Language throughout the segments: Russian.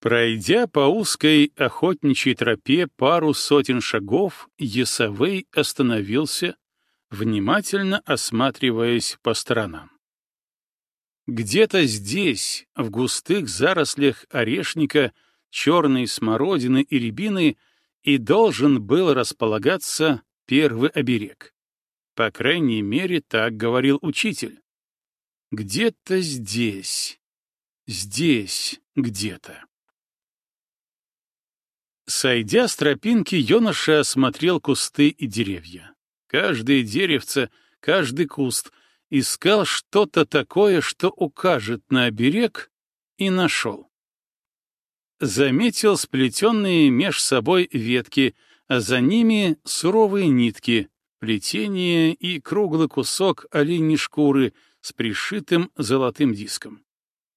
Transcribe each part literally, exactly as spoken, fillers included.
Пройдя по узкой охотничьей тропе пару сотен шагов, Есавей остановился, внимательно осматриваясь по сторонам. Где-то здесь, в густых зарослях орешника, черной смородины и рябины, и должен был располагаться первый оберег. По крайней мере, так говорил учитель. Где-то здесь, здесь где-то. Сойдя с тропинки, юноша осмотрел кусты и деревья. Каждое деревце, каждый куст искал что-то такое, что укажет на оберег, и нашел. Заметил сплетенные меж собой ветки, а за ними суровые нитки, плетение и круглый кусок оленьей шкуры с пришитым золотым диском.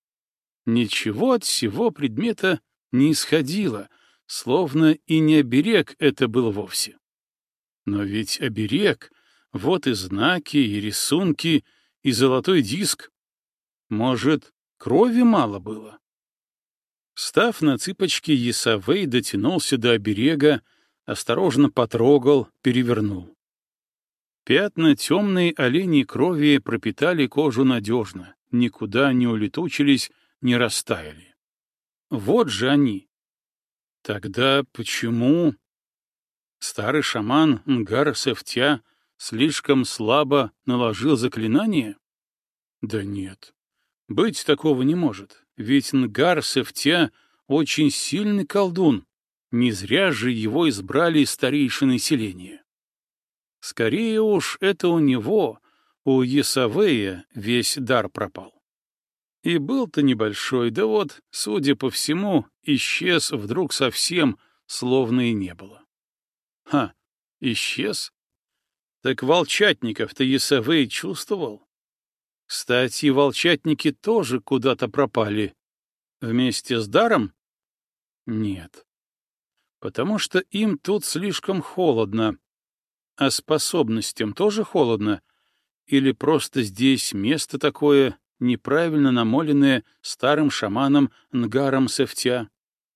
Ничего от всего предмета не исходило, словно и не оберег это был вовсе. Но ведь оберег — вот и знаки, и рисунки, и золотой диск. Может, крови мало было? Встав на цыпочки, Есавей дотянулся до оберега, осторожно потрогал, перевернул. Пятна темной оленьей крови пропитали кожу надежно, никуда не улетучились, не растаяли. Вот же они. Тогда почему старый шаман Нгар-Сефтя слишком слабо наложил заклинание? Да нет, быть такого не может, ведь Нгар-Сефтя очень сильный колдун, не зря же его избрали старейшины селения. Скорее уж это у него, у Есавея, весь дар пропал. И был-то небольшой, да вот, судя по всему, исчез вдруг совсем, словно и не было. Ха, исчез? Так волчатников-то Есавей чувствовал. Кстати, волчатники тоже куда-то пропали. Вместе с даром? Нет. Потому что им тут слишком холодно. А способностям тоже холодно? Или просто здесь место такое, неправильно намоленное старым шаманом Нгаром Сефтя?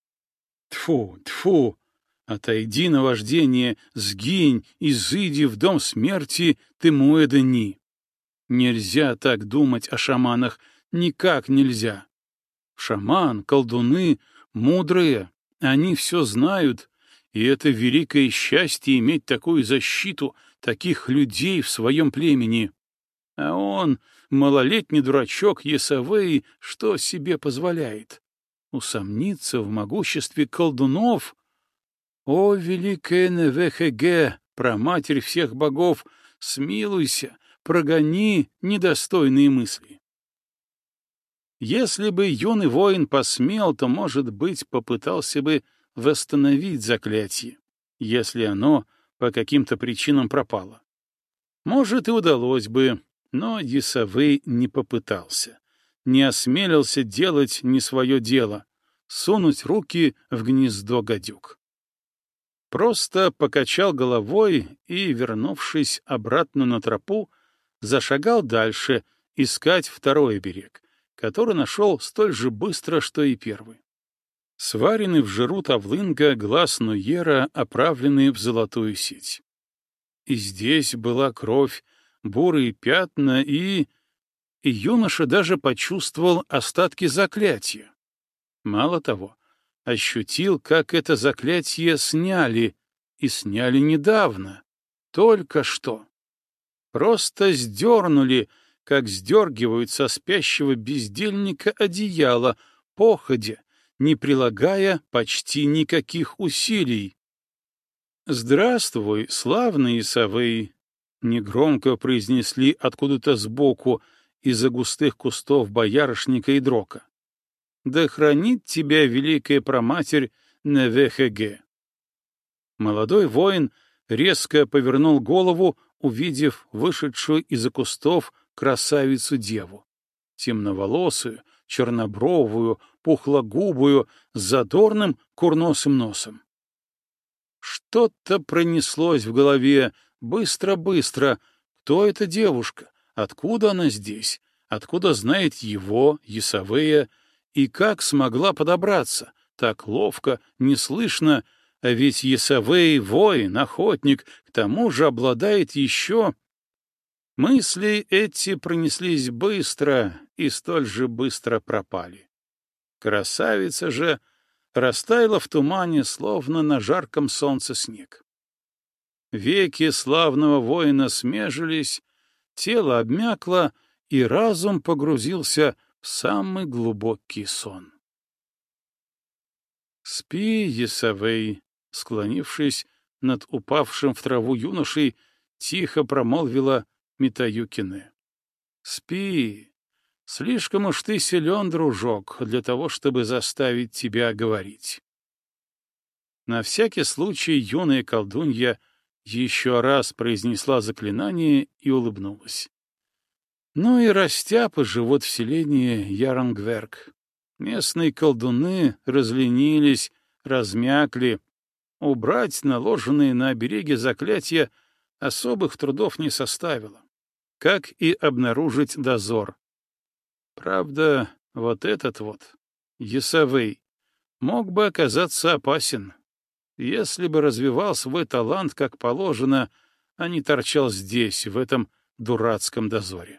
Тьфу, тьфу! Отойди, наваждение, сгинь, изыди в дом смерти, ты Муэдани. Нельзя так думать о шаманах, никак нельзя. Шаман, колдуны, мудрые, они все знают, и это великое счастье иметь такую защиту, таких людей в своем племени. А он, малолетний дурачок Есавей, что себе позволяет? Усомниться в могуществе колдунов? О, великая Невехеге, праматерь всех богов, смилуйся, прогони недостойные мысли. Если бы юный воин посмел, то, может быть, попытался бы восстановить заклятие, если оно по каким-то причинам пропало. Может, и удалось бы, но Есавей не попытался, не осмелился делать не свое дело, сунуть руки в гнездо гадюк. Просто покачал головой и, вернувшись обратно на тропу, зашагал дальше искать второй берег, который нашел столь же быстро, что и первый. Сваренный в жиру тавлынга глаз Нуера, оправленный в золотую сеть. И здесь была кровь, бурые пятна и... И юноша даже почувствовал остатки заклятия. Мало того, ощутил, как это заклятие сняли, и сняли недавно, только что. Просто сдернули, как сдергивают со спящего бездельника одеяло, походя, не прилагая почти никаких усилий. «Здравствуй, славный Есавей!» — негромко произнесли откуда-то сбоку, из-за густых кустов боярышника и дрока. «Да хранит тебя великая праматерь Невехеге!» Молодой воин резко повернул голову, увидев вышедшую из-за кустов красавицу-деву, темноволосую, чернобровую, пухлогубую, с задорным курносым носом. Что-то пронеслось в голове быстро-быстро. Кто эта девушка? Откуда она здесь? Откуда знает его, Есавея? И как смогла подобраться? так ловко, неслышно, а ведь Есавей — воин, охотник, к тому же обладает еще... Мысли эти пронеслись быстро и столь же быстро пропали. Красавица же растаяла в тумане, словно на жарком солнце снег. Веки славного воина смежились, тело обмякло, и разум погрузился в самый глубокий сон. «Спи, Есавей», — склонившись над упавшим в траву юношей, тихо промолвила Митаюкине. «Спи. Слишком уж ты силен, дружок, для того, чтобы заставить тебя говорить». На всякий случай юная колдунья еще раз произнесла заклинание и улыбнулась. Ну и растяпы живут в селении Ярангверк. Местные колдуны разленились, размякли. Убрать наложенные на береге заклятия особых трудов не составило, как и обнаружить дозор. Правда, вот этот вот, Есавей, мог бы оказаться опасен, если бы развивал свой талант как положено, а не торчал здесь, в этом дурацком дозоре.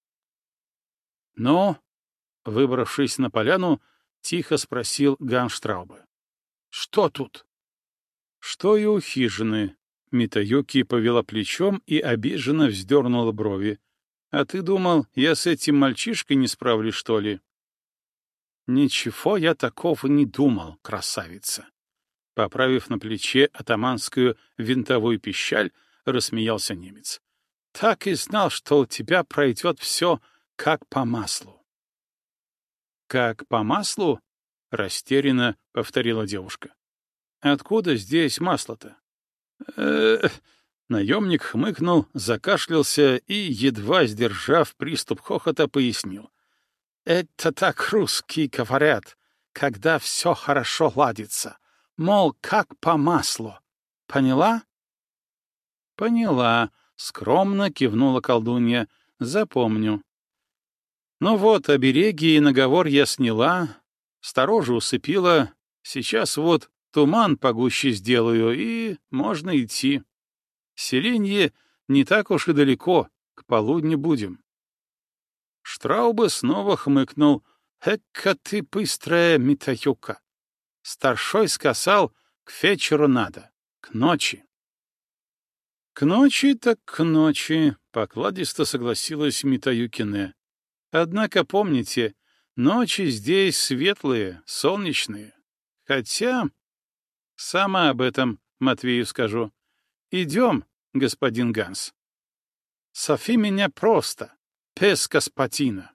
Но, выбравшись на поляну, тихо спросил Ганштраубе. «Что тут?» «Что и у хижины». Митаюки повела плечом и обиженно вздернула брови. «А ты думал, я с этим мальчишкой не справлюсь, что ли?» «Ничего я такого не думал, красавица». Поправив на плече атаманскую винтовую пищаль, рассмеялся немец. «Так и знал, что у тебя пройдет все как по маслу». «Как по маслу?» — растерянно повторила девушка. «Откуда здесь масло-то?» э Наемник хмыкнул, закашлялся и, едва сдержав приступ хохота, пояснил. «Это так русские говорят, когда все хорошо ладится. Мол, как по маслу. Поняла?» «Поняла», — скромно кивнула колдунья. «Запомню». «Ну вот, обереги и наговор я сняла, сторожу усыпила, сейчас вот туман погуще сделаю, и можно идти. Селенье не так уж и далеко, к полудню будем». Штраубе снова хмыкнул. «Экка ты быстрая, Митаюка! Старшой сказал, к вечеру надо, к ночи». «К ночи так к ночи», — покладисто согласилась Митаюкине. «Однако помните, ночи здесь светлые, солнечные. Хотя...» «Сама об этом Матвею скажу. Идем, господин Ганс». «Софи меня просто, пес господина».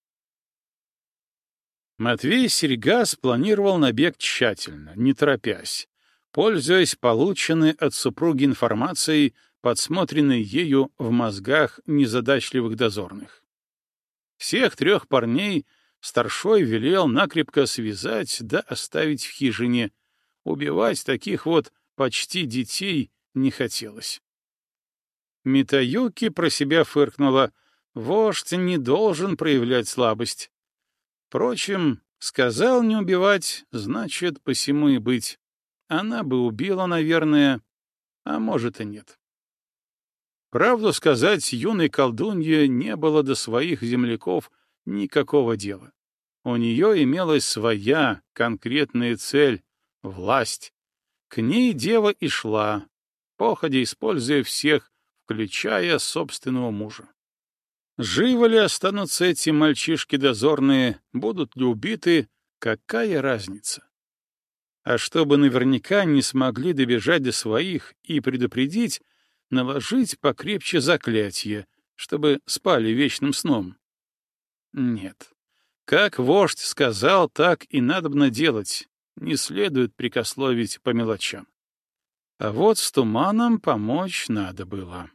Матвей Серьга спланировал набег тщательно, не торопясь, пользуясь полученной от супруги информацией, подсмотренной ею в мозгах незадачливых дозорных. Всех трех парней старшой велел накрепко связать да оставить в хижине. Убивать таких вот почти детей не хотелось. Митаюки про себя фыркнула. Вождь не должен проявлять слабость. Впрочем, сказал не убивать, значит, посему и быть. Она бы убила, наверное, а может и нет. Правду сказать, юной колдунье не было до своих земляков никакого дела. У нее имелась своя конкретная цель — власть. К ней дева и шла, походя используя всех, включая собственного мужа. Живы ли останутся эти мальчишки дозорные, будут ли убиты, какая разница? А чтобы наверняка не смогли добежать до своих и предупредить, наложить покрепче заклятие, чтобы спали вечным сном. Нет. Как вождь сказал, так и надобно делать. Не следует прикословить по мелочам. А вот с туманом помочь надо было.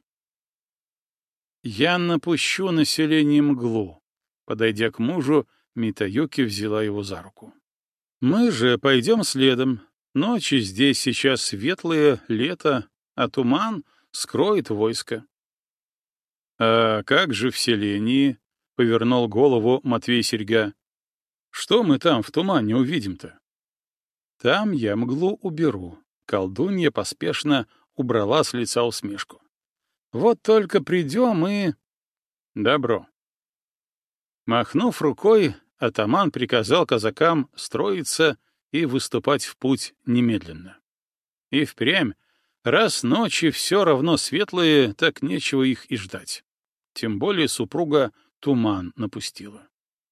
«Я напущу население мглу», — подойдя к мужу, Митаюки взяла его за руку. «Мы же пойдем следом. Ночи здесь сейчас светлые, лето, а туман скроет войско». «А как же в селении?» — повернул голову Матвей Серьга. «Что мы там в тумане увидим-то?» Там я мглу уберу. Колдунья поспешно убрала с лица усмешку. Вот только придем и... Добро. Махнув рукой, атаман приказал казакам строиться и выступать в путь немедленно. И впрямь, раз ночи все равно светлые, так нечего их и ждать. Тем более супруга туман напустила.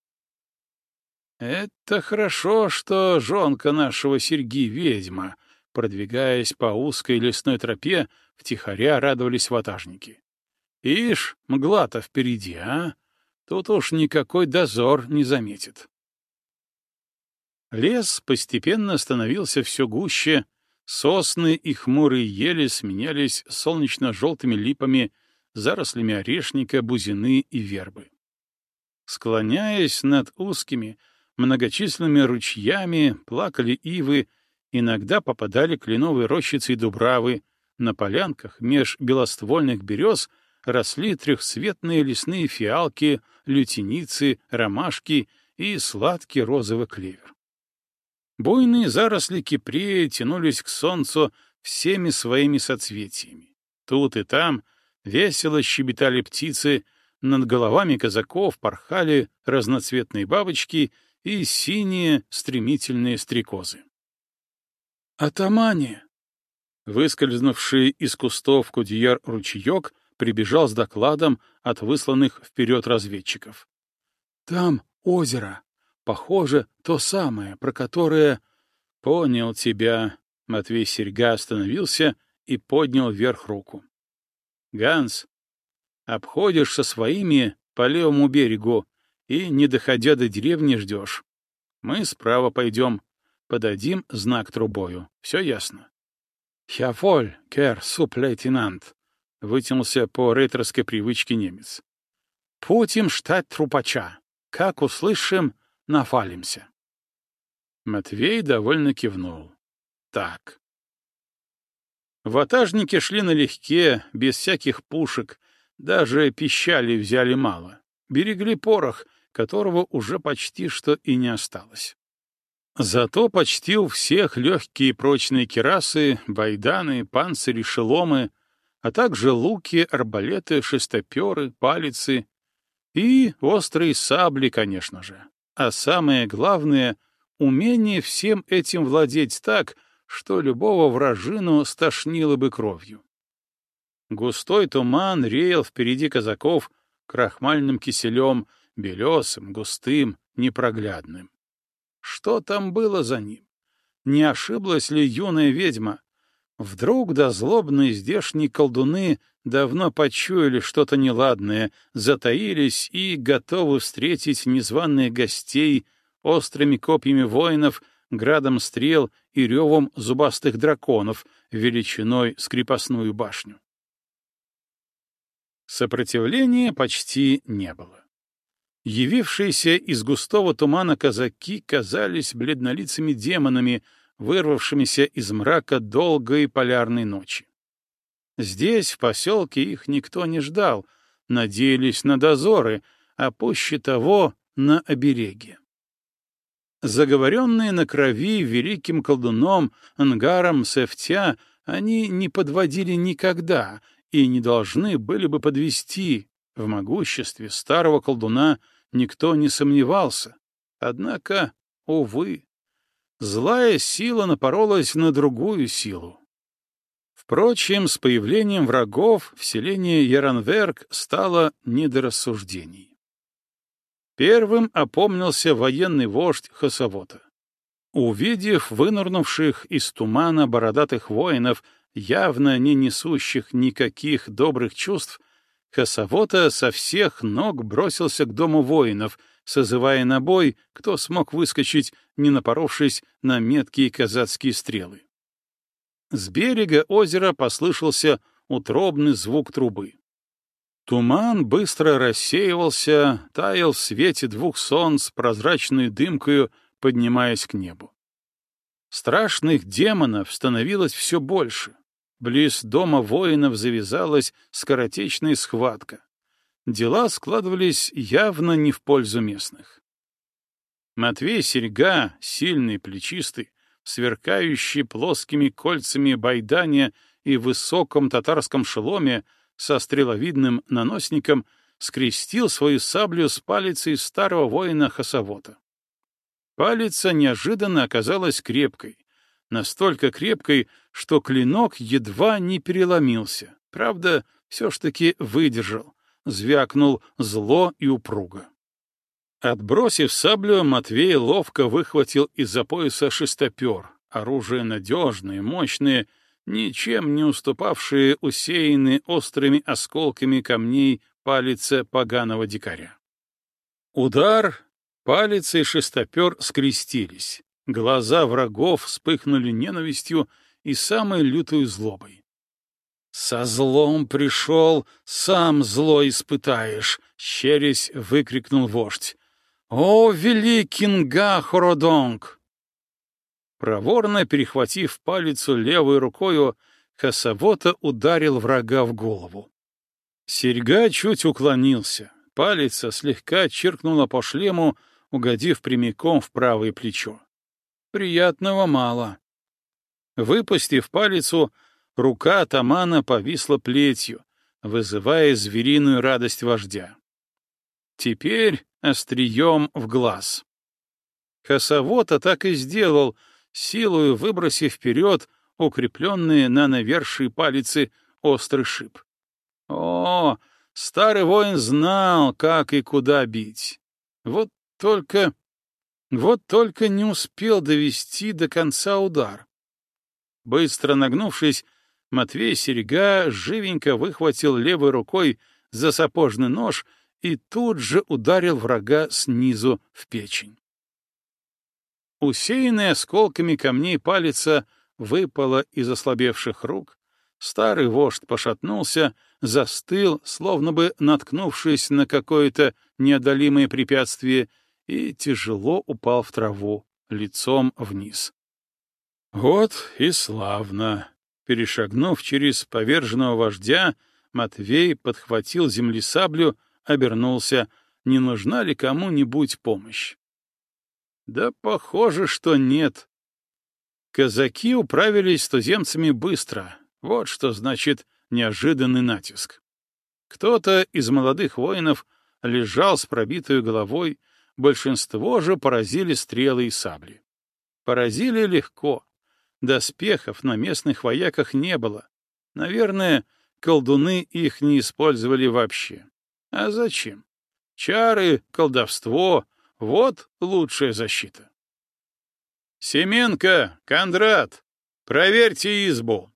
«Это хорошо, что жонка нашего Серьги ведьма», продвигаясь по узкой лесной тропе, втихаря радовались ватажники. «Ишь, мгла-то впереди, а? Тут уж никакой дозор не заметит». Лес постепенно становился все гуще, сосны и хмурые ели сменялись солнечно-желтыми липами, зарослями орешника, бузины и вербы. Склоняясь над узкими, многочисленными ручьями, плакали ивы, иногда попадали кленовые рощицы и дубравы, на полянках меж белоствольных берез росли трехцветные лесные фиалки, лютеницы, ромашки и сладкий розовый клевер. Буйные заросли кипрея тянулись к солнцу всеми своими соцветиями. Тут и там весело щебетали птицы, над головами казаков порхали разноцветные бабочки и синие стремительные стрекозы. «Атамане!» Выскользнувший из кустов кудьяр-ручеек прибежал с докладом от высланных вперед разведчиков. «Там озеро. Похоже, то самое, про которое...» «Понял тебя», — Матвей Серьга остановился и поднял вверх руку. «Ганс, обходишь со своими по левому берегу и, не доходя до деревни, ждешь. Мы справа пойдем, подадим знак трубою. Все ясно?» «Хяволь, кер, суп-лейтенант», — вытянулся по рейтерской привычке немец. «Путем штать трупача. Как услышим, нафалимся». Матвей довольно кивнул. «Так». Ватажники шли налегке, без всяких пушек, даже пищали взяли мало. Берегли порох, которого уже почти что и не осталось. Зато почти у всех легкие прочные кирасы, байданы, панцири, шеломы, а также луки, арбалеты, шестоперы, палицы и острые сабли, конечно же. А самое главное — умение всем этим владеть так, что любого вражину стошнило бы кровью. Густой туман реял впереди казаков крахмальным киселем, белесым, густым, непроглядным. Что там было за ним? Не ошиблась ли юная ведьма? Вдруг да злобные здешние колдуны давно почуяли что-то неладное, затаились и готовы встретить незваных гостей острыми копьями воинов, градом стрел и ревом зубастых драконов величиной с крепостную башню. Сопротивления почти не было. Явившиеся из густого тумана казаки казались бледнолицыми демонами, вырвавшимися из мрака долгой полярной ночи. Здесь, в поселке, их никто не ждал, надеялись на дозоры, а пуще того — на обереги. Заговоренные на крови великим колдуном Ангаром Сефтя, они не подводили никогда и не должны были бы подвести. В могуществе старого колдуна никто не сомневался. Однако, увы, злая сила напоролась на другую силу. Впрочем, с появлением врагов в селении Яранверг стало не до рассуждений. Первым опомнился военный вождь Хасавота. Увидев вынырнувших из тумана бородатых воинов, явно не несущих никаких добрых чувств, Хасавота со всех ног бросился к дому воинов, созывая на бой, кто смог выскочить, не напоровшись на меткие казацкие стрелы. С берега озера послышался утробный звук трубы. Туман быстро рассеивался, таял в свете двух солнц прозрачную дымкою, поднимаясь к небу. Страшных демонов становилось все больше. Близ дома воинов завязалась скоротечная схватка. Дела складывались явно не в пользу местных. Матвей Серьга, сильный, плечистый, сверкающий плоскими кольцами байдания и высоком татарском шеломе со стреловидным наносником, скрестил свою саблю с палицей старого воина Хасавота. Палица неожиданно оказалась крепкой, настолько крепкой, что клинок едва не переломился, правда, все ж таки выдержал, звякнул зло и упруго. Отбросив саблю, Матвей ловко выхватил из-за пояса шестопер, оружие надежное, мощное, ничем не уступавшие усеянные острыми осколками камней палице поганого дикаря. Удар, палица и шестопер скрестились, глаза врагов вспыхнули ненавистью и самой лютой злобой. «Со злом пришел, сам зло испытаешь!» — щерясь выкрикнул вождь. «О, великий Нга-Хородонг!» Проворно перехватив палицу левой рукою, Хасавота ударил врага в голову. Серьга чуть уклонился, палица слегка чиркнула по шлему, угодив прямиком в правое плечо. Приятного мало. Выпустив палицу, рука атамана повисла плетью, вызывая звериную радость вождя. Теперь острием в глаз. Хасавота так и сделал, силою выбросив вперед укрепленные на навершии палицы острый шип. О, старый воин знал, как и куда бить. Вот только... Вот только не успел довести до конца удар. Быстро нагнувшись, Матвей Серьга живенько выхватил левой рукой за сапожный нож и тут же ударил врага снизу в печень. Усеянная осколками камней палица выпала из ослабевших рук, старый вождь пошатнулся, застыл, словно бы наткнувшись на какое-то неодолимое препятствие, и тяжело упал в траву, лицом вниз. Вот и славно. Перешагнув через поверженного вождя, Матвей подхватил земли саблю, обернулся, не нужна ли кому-нибудь помощь. Да похоже, что нет. Казаки управились с туземцами быстро. Вот что значит неожиданный натиск. Кто-то из молодых воинов лежал с пробитой головой, большинство же поразили стрелы и сабли. Поразили легко. Доспехов на местных вояках не было. Наверное, колдуны их не использовали вообще. А зачем? Чары, колдовство — вот лучшая защита. «Семенко, Кондрат, проверьте избу!»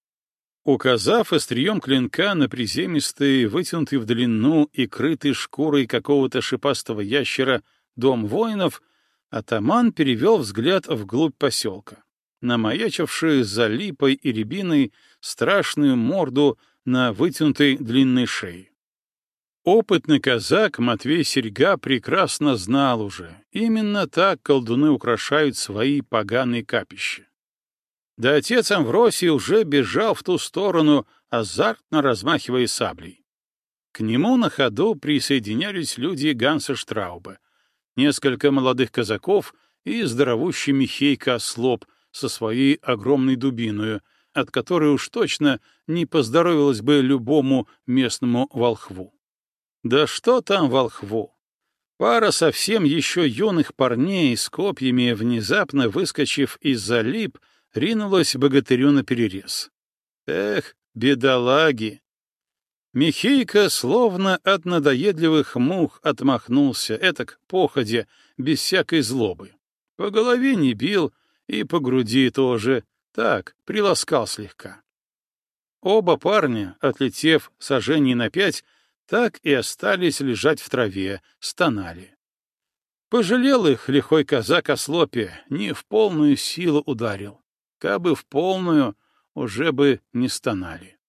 Указав острием клинка на приземистый, вытянутый в длину и крытый шкурой какого-то шипастого ящера дом воинов, атаман перевел взгляд вглубь поселка, намаячившую за липой и рябиной страшную морду на вытянутой длинной шее. Опытный казак Матвей Серьга прекрасно знал уже, именно так колдуны украшают свои поганые капища. Да отец Амвросий уже бежал в ту сторону, азартно размахивая саблей. К нему на ходу присоединялись люди Ганса Штрауба, несколько молодых казаков и здоровущий Михейка Ослоп со своей огромной дубиною, от которой уж точно не поздоровилось бы любому местному волхву. Да что там волхву? Пара совсем еще юных парней с копьями, внезапно выскочив из-за лип, ринулась богатырю наперерез. Эх, бедолаги! Михейка словно от надоедливых мух отмахнулся, этак походя, без всякой злобы. По голове не бил и по груди тоже, так, приласкал слегка. Оба парня, отлетев сажений на пять, так и остались лежать в траве, стонали. Пожалел их лихой казак Ослопе, не в полную силу ударил. Кабы в полную, уже бы не стонали.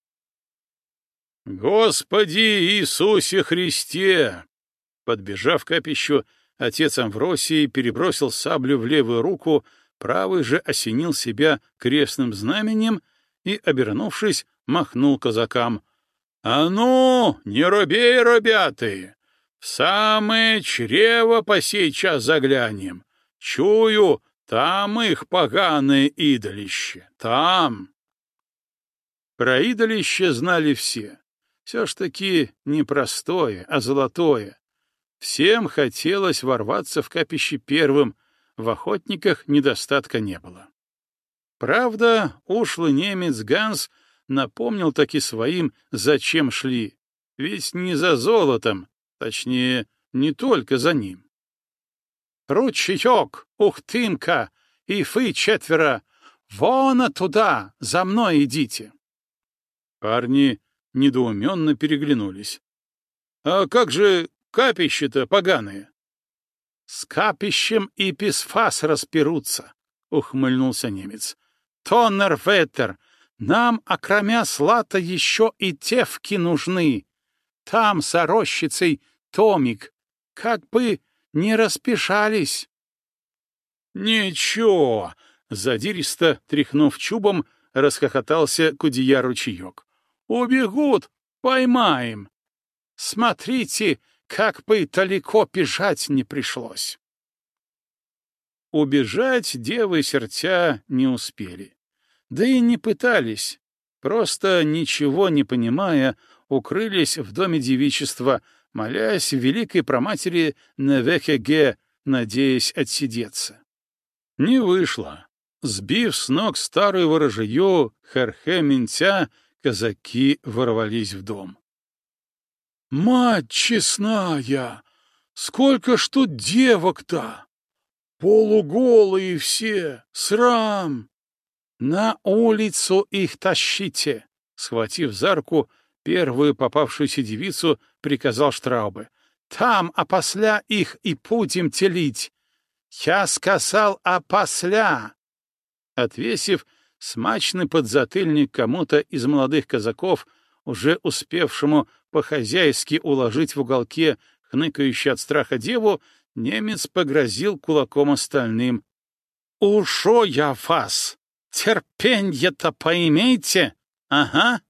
«Господи Иисусе Христе!» Подбежав к капищу, отец Амвросий перебросил саблю в левую руку, правый же осенил себя крестным знаменем и, обернувшись, махнул казакам. «А ну, не робей, робяты! В самое чрево по сей час заглянем! Чую, Там их поганое идолище, там. Про идолище знали все. Все ж таки не простое, а золотое. Всем хотелось ворваться в капище первым, в охотниках недостатка не было. Правда, ушлый немец Ганс напомнил таки своим, зачем шли, ведь не за золотом, точнее, не только за ним. «Ручеек, ухтымка, и вы четверо, вон туда, за мной идите!» Парни недоуменно переглянулись. «А как же капище-то поганые?» «С капищем и писфас разберутся», — ухмыльнулся немец. «Тоннер-ветер, нам, окромя слата, еще и тевки нужны. Там, с рощицей, томик, как бы не распешались». «Ничего», — задиристо тряхнув чубом, расхохотался кудея-ручеек. «Убегут, поймаем. Смотрите, как бы далеко бежать не пришлось». Убежать девы сердца не успели. Да и не пытались. Просто, ничего не понимая, укрылись в доме девичества, молясь великой проматери Невехеге, надеясь отсидеться. Не вышло. Сбив с ног старую ворожью Херхе-Минтя, казаки ворвались в дом. «Мать честная! Сколько ж тут девок-то! Полуголые все! Срам! На улицу их тащите!» Схватив за руку первую попавшуюся девицу, приказал Штраубе. «Там опосля их и будем телить! Я сказал опосля!» Отвесив смачный подзатыльник кому-то из молодых казаков, уже успевшему по-хозяйски уложить в уголке хныкающую от страха деву, немец погрозил кулаком остальным. «Ушо я вас! Терпенье-то поимейте! Ага!»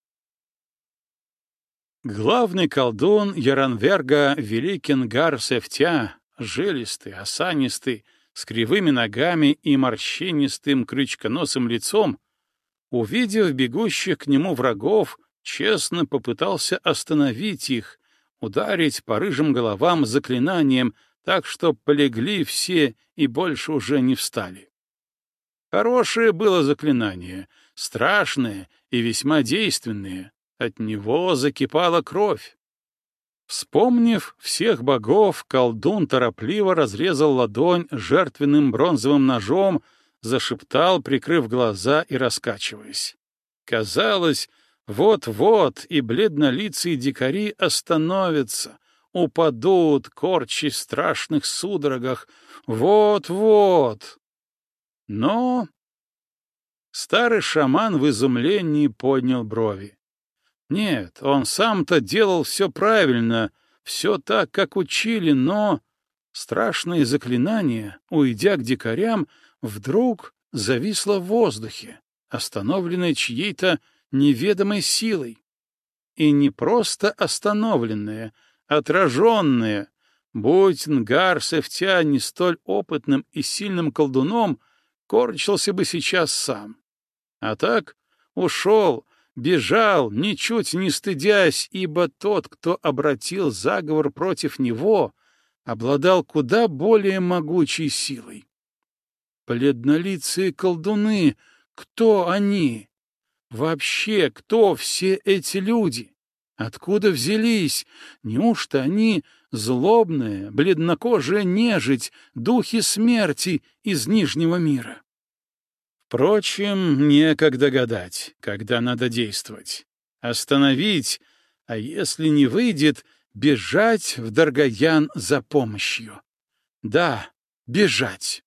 Главный колдун Яранверга Великингар Сефтя, жилистый, осанистый, с кривыми ногами и морщинистым крючконосым лицом, увидев бегущих к нему врагов, честно попытался остановить их, ударить по рыжим головам заклинанием, так что полегли все и больше уже не встали. Хорошее было заклинание, страшное и весьма действенное, от него закипала кровь. Вспомнив всех богов, колдун торопливо разрезал ладонь жертвенным бронзовым ножом, зашептал, прикрыв глаза и раскачиваясь. Казалось, вот-вот и бледнолицые дикари остановятся, упадут, корчась в страшных судорогах. Вот-вот. Но старый шаман в изумлении поднял брови. Нет, он сам-то делал все правильно, все так, как учили, но страшное заклинание, уйдя к дикарям, вдруг зависло в воздухе, остановленное чьей-то неведомой силой. И не просто остановленное, отраженное. Будь Нгар Сефтя не столь опытным и сильным колдуном, корчился бы сейчас сам. А так ушел, бежал, ничуть не стыдясь, ибо тот, кто обратил заговор против него, обладал куда более могучей силой. Бледнолицые колдуны, кто они? Вообще, кто все эти люди? Откуда взялись? Неужто они злобная, бледнокожая нежить, духи смерти из Нижнего мира? Впрочем, некогда гадать, когда надо действовать. Остановить, а если не выйдет, бежать в Даргаян за помощью. Да, бежать.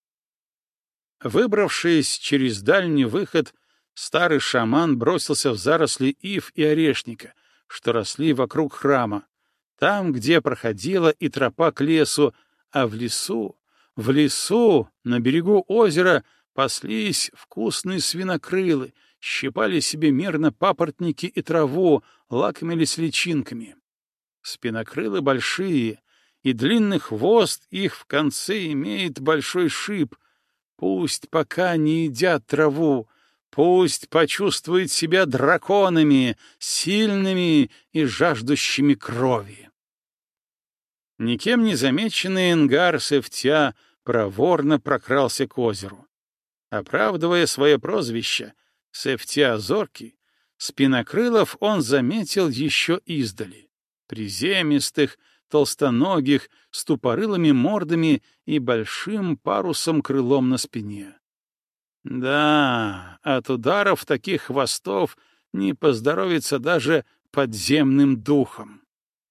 Выбравшись через дальний выход, старый шаман бросился в заросли ив и орешника, что росли вокруг храма, там, где проходила и тропа к лесу, а в лесу, в лесу, на берегу озера, паслись вкусные свинокрылы, щипали себе мирно папоротники и траву, лакомились личинками. Спинокрылы большие, и длинный хвост их в конце имеет большой шип. Пусть пока не едят траву, пусть почувствуют себя драконами, сильными и жаждущими крови. Никем не замеченный Ингар Сефтя проворно прокрался к озеру. Оправдывая свое прозвище Сефтя Зоркий, спинокрылов он заметил еще издали. Приземистых, толстоногих, с тупорылыми мордами и большим парусом-крылом на спине. Да, от ударов таких хвостов не поздоровится даже подземным духом.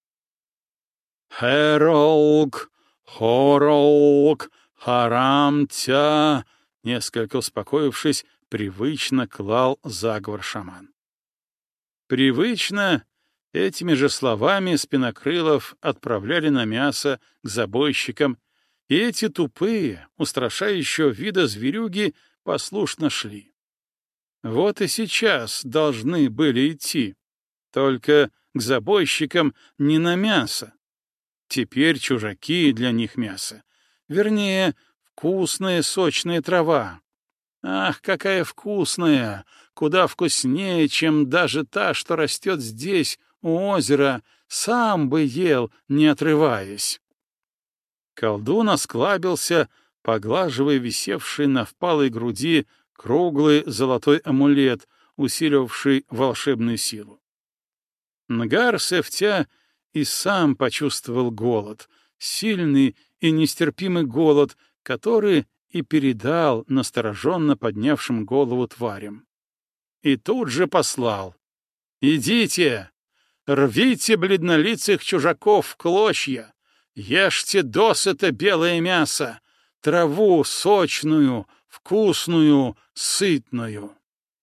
«Херолк, хоролк, харамтя», несколько успокоившись, привычно клал заговор шаман. Привычно этими же словами спинокрылов отправляли на мясо к забойщикам, и эти тупые, устрашающего вида зверюги послушно шли. Вот и сейчас должны были идти, только к забойщикам не на мясо. Теперь чужаки для них мясо. Вернее, вкусная сочная трава. Ах, какая вкусная! Куда вкуснее, чем даже та, что растет здесь, у озера, сам бы ел, не отрываясь. Колдун осклабился, поглаживая висевший на впалой груди круглый золотой амулет, усиливавший волшебную силу. Нгар Сефтя и сам почувствовал голод, сильный и нестерпимый голод, который и передал настороженно поднявшим голову тварям. И тут же послал: «Идите, рвите бледнолицых чужаков в клочья, ешьте досыта белое мясо, траву сочную, вкусную, сытную».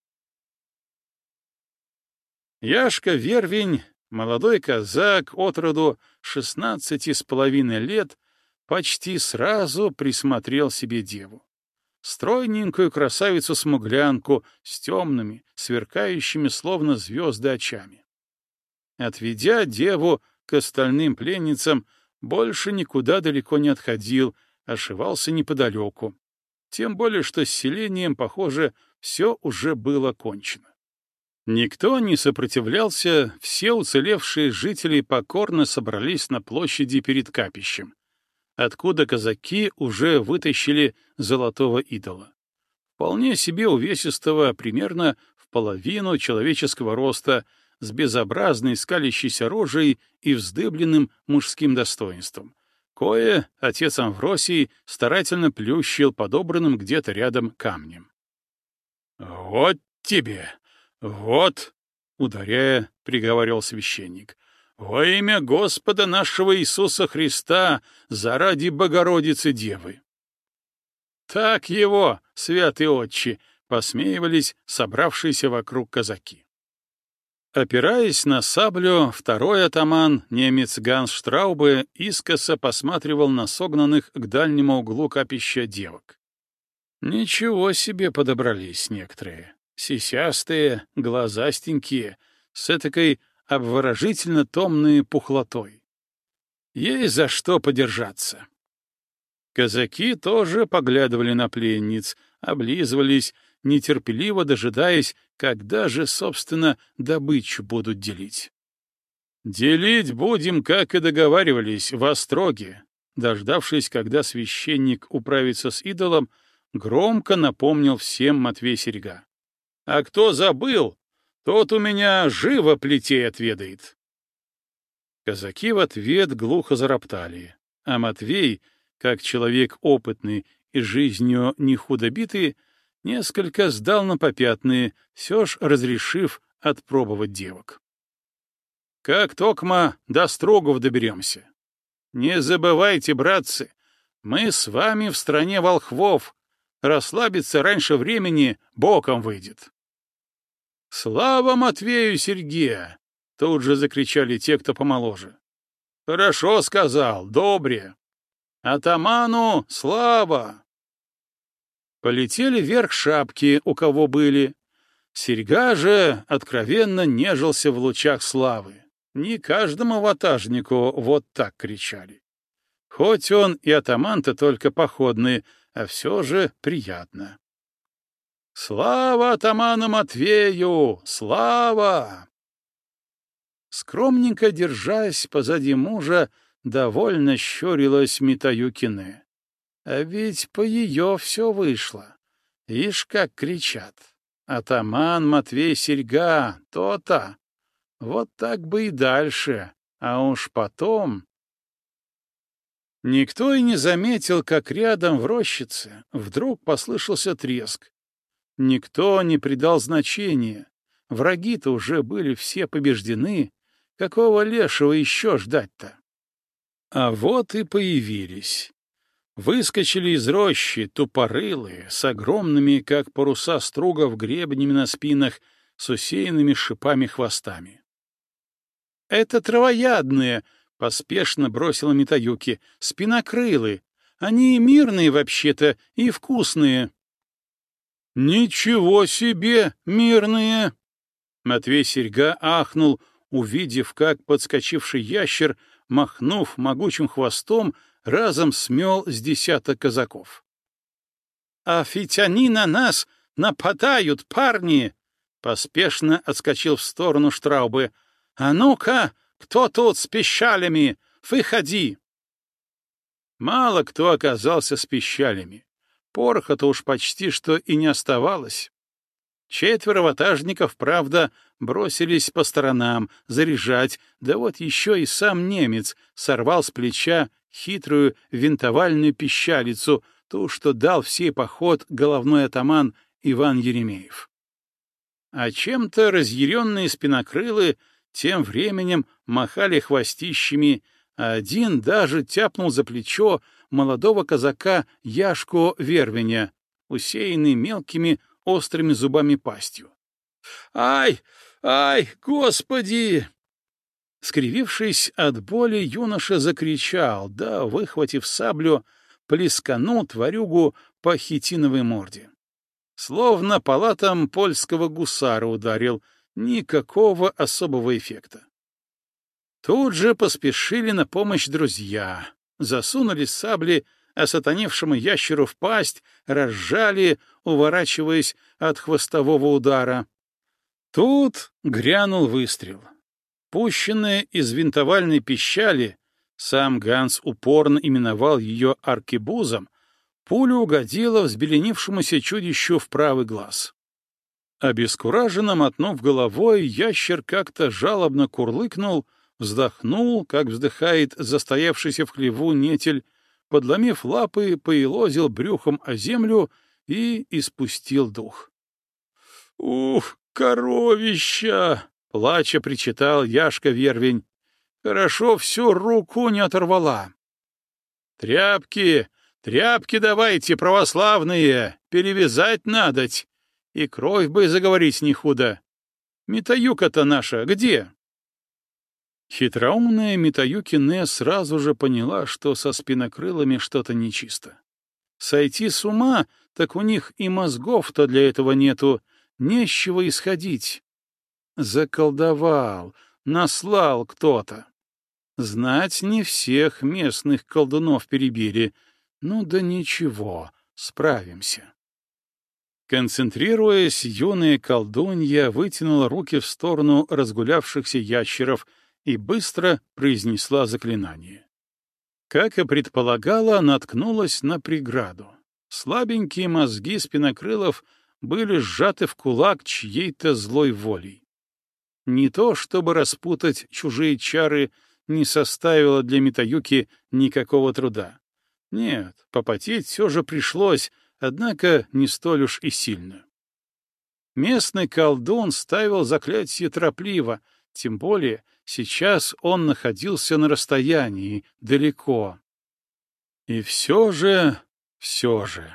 Яшка Вервень, молодой казак от роду шестнадцати с половиной лет, почти сразу присмотрел себе деву. Стройненькую красавицу-смуглянку с темными, сверкающими словно звезды очами. Отведя деву к остальным пленницам, больше никуда далеко не отходил, ошивался неподалеку. Тем более, что с селением, похоже, все уже было кончено. Никто не сопротивлялся, все уцелевшие жители покорно собрались на площади перед капищем, откуда казаки уже вытащили золотого идола. Вполне себе увесистого, примерно в половину человеческого роста, с безобразной скалящейся рожей и вздыбленным мужским достоинством, кое отец Амвросий старательно плющил подобранным где-то рядом камнем. «Вот тебе! Вот!» — ударяя, приговаривал священник. «Во имя Господа нашего Иисуса Христа, заради Богородицы Девы!» «Так его, святый отче!» — посмеивались собравшиеся вокруг казаки. Опираясь на саблю, второй атаман, немец Ганс Штраубе, искоса посматривал на согнанных к дальнему углу капища девок. Ничего себе подобрались некоторые. Сисястые, глазастенькие, с этакой обворожительно томной пухлотой. Есть за что подержаться. Казаки тоже поглядывали на пленниц, облизывались, нетерпеливо дожидаясь, когда же, собственно, добычу будут делить. «Делить будем, как и договаривались, в остроге», дождавшись, когда священник управится с идолом, громко напомнил всем Матвей Серега. «А кто забыл, тот у меня живо плетей отведает». Казаки в ответ глухо зароптали, а Матвей, как человек опытный и жизнью не худо битый, несколько сдал на попятные, все ж разрешив отпробовать девок. «Как токма до Строгов доберемся. Не забывайте, братцы, мы с вами в стране волхвов, расслабиться раньше времени боком выйдет». «Слава Матвею Сергея!» — тут же закричали те, кто помоложе. «Хорошо сказал, добре. Атаману слава!» Полетели вверх шапки, у кого были. Серьга же откровенно нежился в лучах славы. Не каждому ватажнику вот так кричали. Хоть он и атаман-то только походный, а все же приятно. «Слава атаману Матвею! Слава!» Скромненько держась позади мужа, довольно щурилась Митаюкине. А ведь по ее все вышло. Ишь, как кричат. Атаман Матвей Серьга, то-то. Вот так бы и дальше. А уж потом... Никто и не заметил, как рядом в рощице вдруг послышался треск. Никто не придал значения. Враги-то уже были все побеждены. Какого лешего еще ждать-то? А вот и появились. Выскочили из рощи тупорылые, с огромными, как паруса стругов, гребнями на спинах, с усеянными шипами хвостами. — Это травоядные! — поспешно бросила Митаюки. — Спинокрылы! Они мирные вообще-то и вкусные. — Ничего себе, мирные! Матвей Серьга ахнул, увидев, как подскочивший ящер, махнув могучим хвостом, разом смел с десяток казаков. — А ведь они на нас нападают, парни! — поспешно отскочил в сторону Штраубы. — А ну-ка, кто тут с пищалями? Выходи! Мало кто оказался с пищалями. Пороха-то уж почти что и не оставалось. Четверо ватажников, правда, бросились по сторонам, заряжать, да вот еще и сам немец сорвал с плеча хитрую винтовальную пищалицу, ту, что дал в сей поход головной атаман Иван Еремеев. А чем-то разъяренные спинокрылы тем временем махали хвостищами, а один даже тяпнул за плечо молодого казака Яшку Вервеня, усеянный мелкими острыми зубами пастью. «Ай! Ай! Господи!» Скривившись от боли, юноша закричал, да, выхватив саблю, плесканул тварюгу по хитиновой морде. Словно палатом польского гусара ударил, никакого особого эффекта. Тут же поспешили на помощь друзья, засунули сабли осатаневшему ящеру в пасть, разжали, уворачиваясь от хвостового удара. Тут грянул выстрел. Пущенная из винтовальной пищали, сам Ганс упорно именовал ее аркебузом, пуля угодила взбеленившемуся чудищу в правый глаз. Обескураженно мотнув головой, ящер как-то жалобно курлыкнул, вздохнул, как вздыхает застоявшийся в хлеву нетель, подломив лапы, поелозил брюхом о землю и испустил дух. — Ух, коровища! — плача причитал Яшка Вервень. — Хорошо всю руку не оторвала. — Тряпки, тряпки давайте, православные, перевязать надоть, и кровь бы заговорить не худо. Митаюка-то наша где? Хитроумная Митаюкине сразу же поняла, что со спинокрылами что-то нечисто. Сойти с ума, так у них и мозгов-то для этого нету, не с чего исходить. Заколдовал, наслал кто-то. Знать не всех местных колдунов перебили. Ну да ничего, справимся. Концентрируясь, юная колдунья вытянула руки в сторону разгулявшихся ящеров и быстро произнесла заклинание. Как и предполагала, наткнулась на преграду. Слабенькие мозги спинокрылов были сжаты в кулак чьей-то злой волей. Не то, чтобы распутать чужие чары, не составило для Митаюки никакого труда. Нет, попотеть все же пришлось, однако не столь уж и сильно. Местный колдун ставил заклятие торопливо, тем более сейчас он находился на расстоянии, далеко. И все же, все же...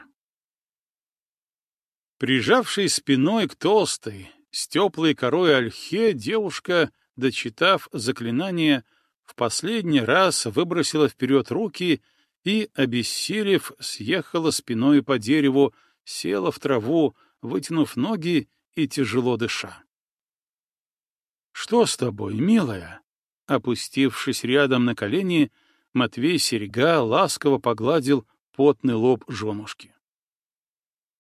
Прижавшись спиной к толстой, с теплой корой ольхе, девушка, дочитав заклинание, в последний раз выбросила вперед руки и, обессилев, съехала спиной по дереву, села в траву, вытянув ноги и тяжело дыша. — Что с тобой, милая? Опустившись рядом на колени, Матвей Серьга ласково погладил потный лоб женушки.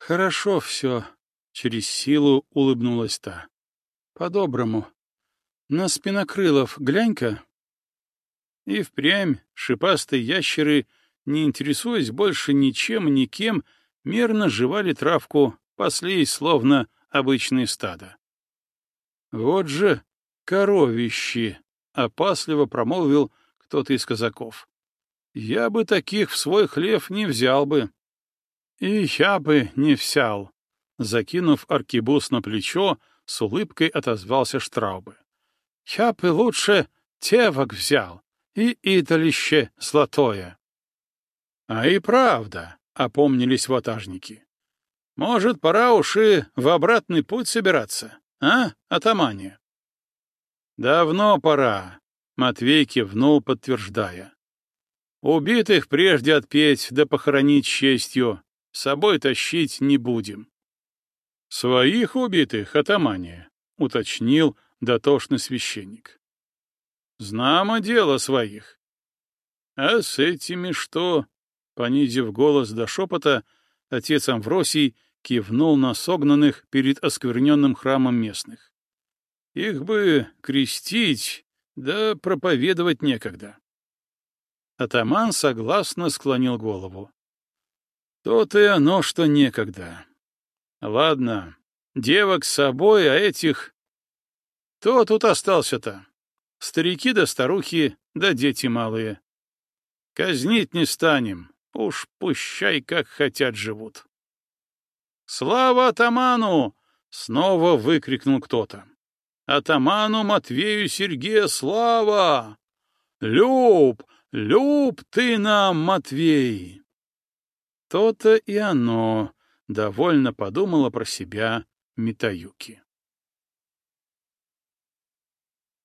Хорошо все, — через силу улыбнулась та. По-доброму. На спинокрылов глянь-ка. И впрямь шипастые ящеры, не интересуясь больше ничем и никем, мерно жевали травку, паслись словно обычные стада. Вот же коровищи! — опасливо промолвил кто-то из казаков. Я бы таких в свой хлев не взял бы. И я бы не взял. Закинув аркебуз на плечо, с улыбкой отозвался Штраубе. Я бы лучше тевок взял и идолище золотое. А и правда, — опомнились ватажники. Может, пора уж и в обратный путь собираться, а, атамане? Давно пора, — Матвей кивнул, подтверждая. Убитых прежде отпеть да похоронить честью, с собой тащить не будем. — Своих убитых, атамане, — уточнил дотошный священник. — Знамо дело своих. — А с этими что? — понизив голос до шепота, отец Амвросий кивнул на согнанных перед оскверненным храмом местных. Их бы крестить, да проповедовать некогда. Атаман согласно склонил голову. То-то и оно, что некогда. Ладно, девок с собой, а этих... Кто тут остался-то? Старики да старухи, да дети малые. Казнить не станем, уж пущай, как хотят, живут. «Слава атаману!» — снова выкрикнул кто-то. «Атаману Матвею Сергею слава! Люб, люб ты нам, Матвей!» То-то и оно, — довольно подумала про себя Митаюки.